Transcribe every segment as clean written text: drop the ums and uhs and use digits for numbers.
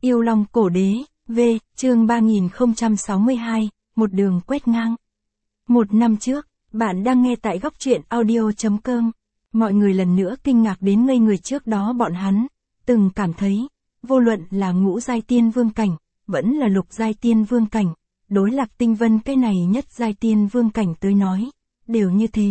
Yêu Long Cổ Đế, V, chương 3062, một đường quét ngang. Một năm trước, bạn đang nghe tại góc truyện audio.com. Mọi người lần nữa kinh ngạc đến ngây người trước đó bọn hắn, từng cảm thấy, vô luận là ngũ giai tiên vương cảnh, vẫn là lục giai tiên vương cảnh, đối Lạc Tinh Vân cái này nhất giai tiên vương cảnh tới nói, đều như thế.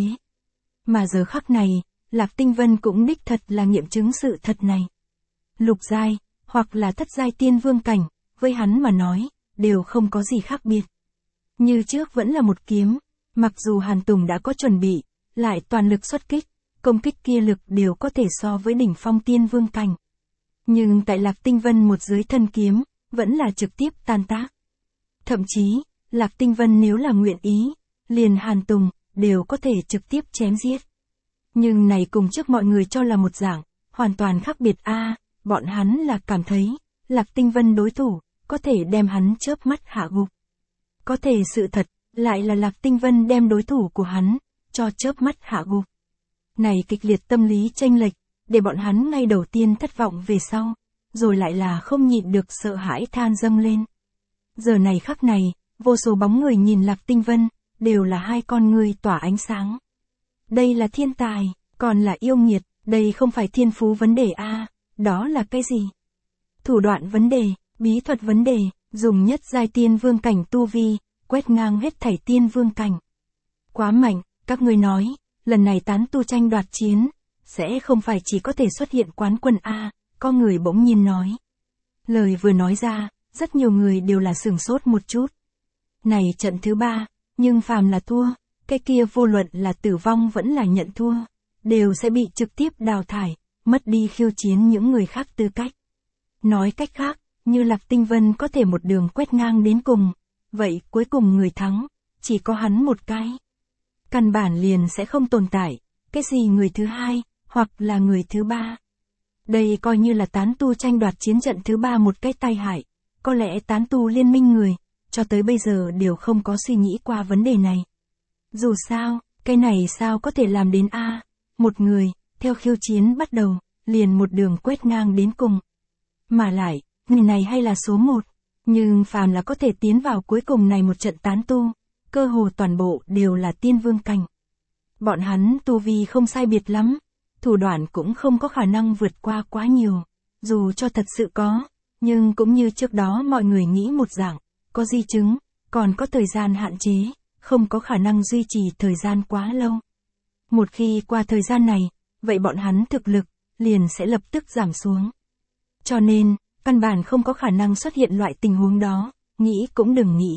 Mà giờ khắc này, Lạc Tinh Vân cũng đích thật là nghiệm chứng sự thật này. Lục giai, hoặc là thất giai tiên vương cảnh, với hắn mà nói, đều không có gì khác biệt. Như trước vẫn là một kiếm, mặc dù Hàn Tùng đã có chuẩn bị, lại toàn lực xuất kích, công kích kia lực đều có thể so với đỉnh phong tiên vương cảnh. Nhưng tại Lạc Tinh Vân một dưới thân kiếm, vẫn là trực tiếp tan tác. Thậm chí, Lạc Tinh Vân nếu là nguyện ý, liền Hàn Tùng, đều có thể trực tiếp chém giết. Nhưng này cùng trước mọi người cho là một dạng, hoàn toàn khác biệt bọn hắn là cảm thấy, Lạc Tinh Vân đối thủ, có thể đem hắn chớp mắt hạ gục. Có thể sự thật, lại là Lạc Tinh Vân đem đối thủ của hắn, cho chớp mắt hạ gục. Này kịch liệt tâm lý chênh lệch, để bọn hắn ngay đầu tiên thất vọng về sau, rồi lại là không nhịn được sợ hãi than dâng lên. Giờ này khắc này, vô số bóng người nhìn Lạc Tinh Vân, đều là hai con người tỏa ánh sáng. Đây là thiên tài, còn là yêu nghiệt, đây không phải thiên phú vấn đề đó là cái gì? Thủ đoạn vấn đề, bí thuật vấn đề, dùng nhất giai tiên vương cảnh tu vi, quét ngang hết thảy tiên vương cảnh. Quá mạnh, các ngươi nói, lần này tán tu tranh đoạt chiến, sẽ không phải chỉ có thể xuất hiện quán quân có người bỗng nhiên nói. Lời vừa nói ra, rất nhiều người đều là sửng sốt một chút. Này trận thứ 3, nhưng phàm là thua, cái kia vô luận là tử vong vẫn là nhận thua, đều sẽ bị trực tiếp đào thải, mất đi khiêu chiến những người khác tư cách. Nói cách khác, như Lạc Tinh Vân có thể một đường quét ngang đến cùng, vậy cuối cùng người thắng, chỉ có hắn một cái. Căn bản liền sẽ không tồn tại, cái gì người thứ 2, hoặc là người thứ 3. Đây coi như là tán tu tranh đoạt chiến trận thứ 3 một cái tai hại, có lẽ tán tu liên minh người, cho tới bây giờ đều không có suy nghĩ qua vấn đề này. Dù sao, cái này sao có thể làm đến một người, theo khiêu chiến bắt đầu, liền một đường quét ngang đến cùng. Mà lại, người này hay là số 1, nhưng phàm là có thể tiến vào cuối cùng này một trận tán tu, cơ hồ toàn bộ đều là tiên vương cảnh. Bọn hắn tu vi không sai biệt lắm, thủ đoạn cũng không có khả năng vượt qua quá nhiều, dù cho thật sự có, nhưng cũng như trước đó mọi người nghĩ một dạng, có di chứng, còn có thời gian hạn chế, không có khả năng duy trì thời gian quá lâu. Một khi qua thời gian này, vậy bọn hắn thực lực, liền sẽ lập tức giảm xuống. Cho nên, căn bản không có khả năng xuất hiện loại tình huống đó, nghĩ cũng đừng nghĩ.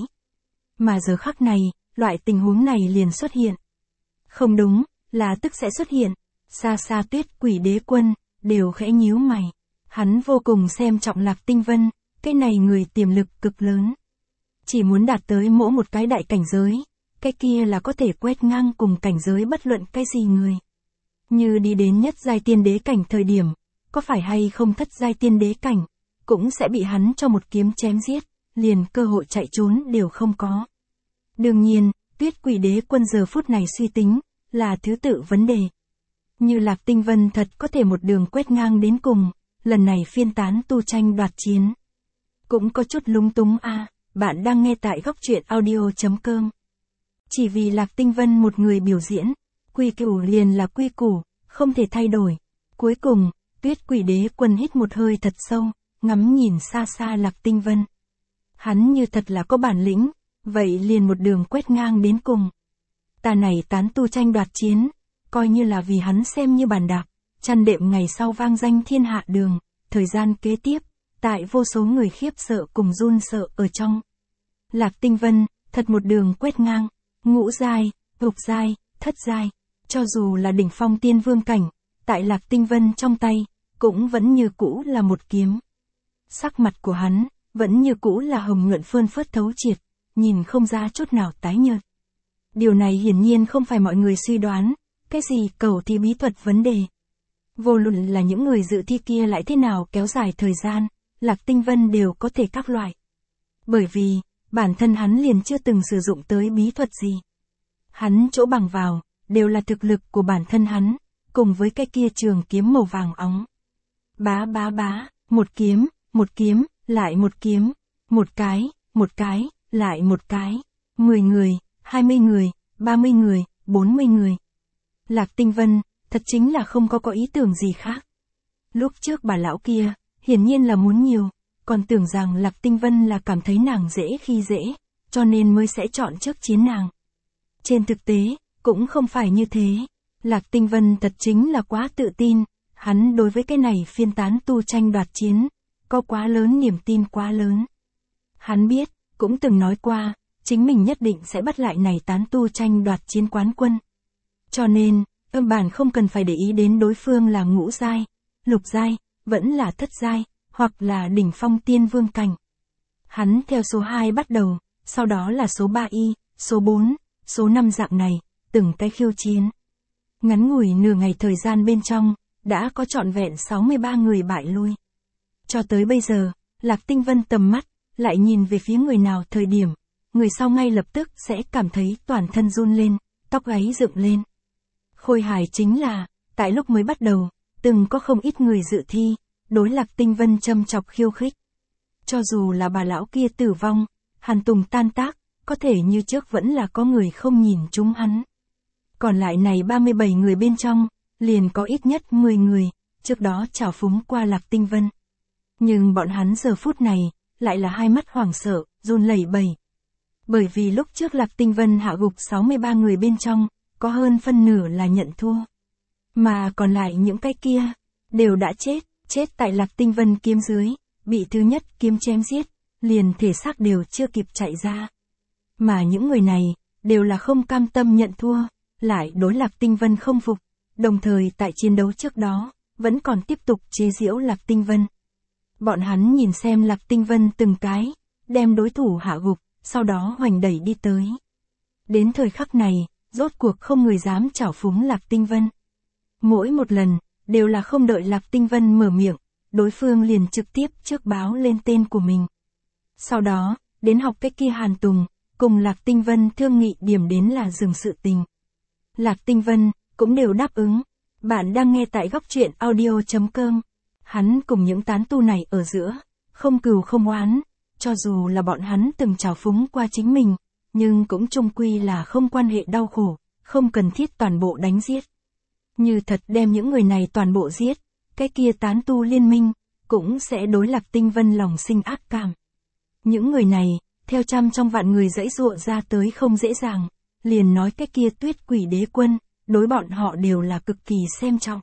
Mà giờ khắc này, loại tình huống này liền xuất hiện. Không đúng, là tức sẽ xuất hiện. Xa xa Tuyết Quỷ Đế Quân, đều khẽ nhíu mày. Hắn vô cùng xem trọng Lạc Tinh Vân, cái này người tiềm lực cực lớn. Chỉ muốn đạt tới mỗi một cái đại cảnh giới, cái kia là có thể quét ngang cùng cảnh giới bất luận cái gì người. Như đi đến nhất giai tiên đế cảnh thời điểm, có phải hay không thất giai tiên đế cảnh, cũng sẽ bị hắn cho một kiếm chém giết, liền cơ hội chạy trốn đều không có. Đương nhiên, Tuyết Quỷ Đế Quân giờ phút này suy tính, là thứ tự vấn đề. Như Lạc Tinh Vân thật có thể một đường quét ngang đến cùng, lần này phiên tán tu tranh đoạt chiến. Cũng có chút lúng túng bạn đang nghe tại góc truyện audio.com. Chỉ vì Lạc Tinh Vân một người biểu diễn, quy củ liền là quy củ, không thể thay đổi. Cuối cùng, Tuyết Quỷ Đế Quân hít một hơi thật sâu, ngắm nhìn xa xa Lạc Tinh Vân. Hắn như thật là có bản lĩnh, vậy liền một đường quét ngang đến cùng. Ta này tán tu tranh đoạt chiến, coi như là vì hắn xem như bàn đạp, chăn đệm ngày sau vang danh thiên hạ đường, thời gian kế tiếp, tại vô số người khiếp sợ cùng run sợ ở trong. Lạc Tinh Vân, thật một đường quét ngang, ngũ giai, lục giai, thất giai, cho dù là đỉnh phong tiên vương cảnh, tại Lạc Tinh Vân trong tay, cũng vẫn như cũ là một kiếm. Sắc mặt của hắn, vẫn như cũ là hồng nhuận phơn phớt thấu triệt, nhìn không ra chút nào tái nhợt. Điều này hiển nhiên không phải mọi người suy đoán, cái gì cầu thi bí thuật vấn đề. Vô luận là những người dự thi kia lại thế nào kéo dài thời gian, Lạc Tinh Vân đều có thể các loại. Bởi vì, bản thân hắn liền chưa từng sử dụng tới bí thuật gì. Hắn chỗ bằng vào, đều là thực lực của bản thân hắn, cùng với cái kia trường kiếm màu vàng óng. Bá, một kiếm, lại một kiếm, một cái, lại một cái, 10 người, 20 người, 30 người, 40 người. Lạc Tinh Vân, thật chính là không có ý tưởng gì khác. Lúc trước bà lão kia, hiển nhiên là muốn nhiều, còn tưởng rằng Lạc Tinh Vân là cảm thấy nàng dễ khi dễ, cho nên mới sẽ chọn trước chiến nàng. Trên thực tế, cũng không phải như thế. Lạc Tinh Vân thật chính là quá tự tin, hắn đối với cái này phiên tán tu tranh đoạt chiến, có quá lớn niềm tin quá lớn. Hắn biết, cũng từng nói qua, chính mình nhất định sẽ bắt lại này tán tu tranh đoạt chiến quán quân. Cho nên, bản không cần phải để ý đến đối phương là ngũ giai, lục giai, vẫn là thất giai, hoặc là đỉnh phong tiên vương cảnh. Hắn theo số 2 bắt đầu, sau đó là số 3 y, số 4, số 5 dạng này, từng cái khiêu chiến. Ngắn ngủi nửa ngày thời gian bên trong, đã có trọn vẹn 63 người bại lui. Cho tới bây giờ, Lạc Tinh Vân tầm mắt, lại nhìn về phía người nào thời điểm, người sau ngay lập tức sẽ cảm thấy toàn thân run lên, tóc gáy dựng lên. Khôi hài chính là, tại lúc mới bắt đầu, từng có không ít người dự thi, đối Lạc Tinh Vân châm chọc khiêu khích. Cho dù là bà lão kia tử vong, Hàn Tùng tan tác, có thể như trước vẫn là có người không nhìn chúng hắn. Còn lại này 37 người bên trong, liền có ít nhất 10 người, trước đó trào phúng qua Lạc Tinh Vân. Nhưng bọn hắn giờ phút này, lại là hai mắt hoảng sợ, run lẩy bẩy. Bởi vì lúc trước Lạc Tinh Vân hạ gục 63 người bên trong, có hơn phân nửa là nhận thua. Mà còn lại những cái kia, đều đã chết tại Lạc Tinh Vân kiếm dưới, bị thứ nhất kiếm chém giết, liền thể xác đều chưa kịp chạy ra. Mà những người này, đều là không cam tâm nhận thua, lại đối Lạc Tinh Vân không phục, đồng thời tại chiến đấu trước đó, vẫn còn tiếp tục chế giễu Lạc Tinh Vân. Bọn hắn nhìn xem Lạc Tinh Vân từng cái, đem đối thủ hạ gục, sau đó hoành đẩy đi tới. Đến thời khắc này, rốt cuộc không người dám trảo phúng Lạc Tinh Vân. Mỗi một lần, đều là không đợi Lạc Tinh Vân mở miệng, đối phương liền trực tiếp trước báo lên tên của mình. Sau đó, đến học cái kia Hàn Tùng, cùng Lạc Tinh Vân thương nghị điểm đến là dừng sự tình. Lạc Tinh Vân, cũng đều đáp ứng. Bạn đang nghe tại góc truyện audio.com. Hắn cùng những tán tu này ở giữa, không cừu không oán, cho dù là bọn hắn từng trào phúng qua chính mình, nhưng cũng chung quy là không quan hệ đau khổ, không cần thiết toàn bộ đánh giết. Như thật đem những người này toàn bộ giết, cái kia tán tu liên minh, cũng sẽ đối Lạc Tinh Vân lòng sinh ác cảm. Những người này, theo trăm trong vạn người dãy dụa ra tới không dễ dàng, liền nói cái kia Tuyết Quỷ Đế Quân, đối bọn họ đều là cực kỳ xem trọng.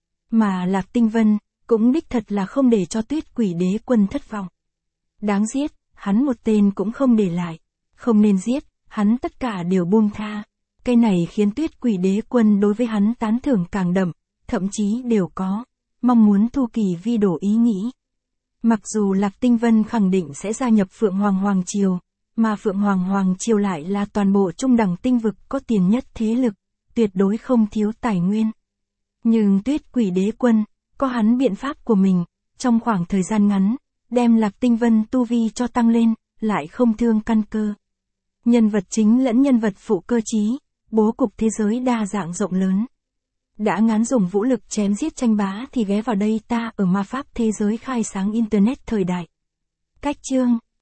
Mà Lạc Tinh Vân, cũng đích thật là không để cho Tuyết Quỷ Đế Quân thất vọng. Đáng giết, hắn một tên cũng không để lại. Không nên giết, hắn tất cả đều buông tha. Cái này khiến Tuyết Quỷ Đế Quân đối với hắn tán thưởng càng đậm, thậm chí đều có mong muốn thu kỳ vi đổ ý nghĩ. Mặc dù Lạc Tinh Vân khẳng định sẽ gia nhập Phượng Hoàng Hoàng Triều, mà Phượng Hoàng Hoàng Triều lại là toàn bộ trung đẳng tinh vực có tiền nhất thế lực, tuyệt đối không thiếu tài nguyên. Nhưng Tuyết Quỷ Đế Quân, có hắn biện pháp của mình, trong khoảng thời gian ngắn, đem Lạc Tinh Vân tu vi cho tăng lên, lại không thương căn cơ. Nhân vật chính lẫn nhân vật phụ cơ trí, bố cục thế giới đa dạng rộng lớn. Đã ngán dùng vũ lực chém giết tranh bá thì ghé vào đây ta ở ma pháp thế giới khai sáng Internet thời đại. Cách chương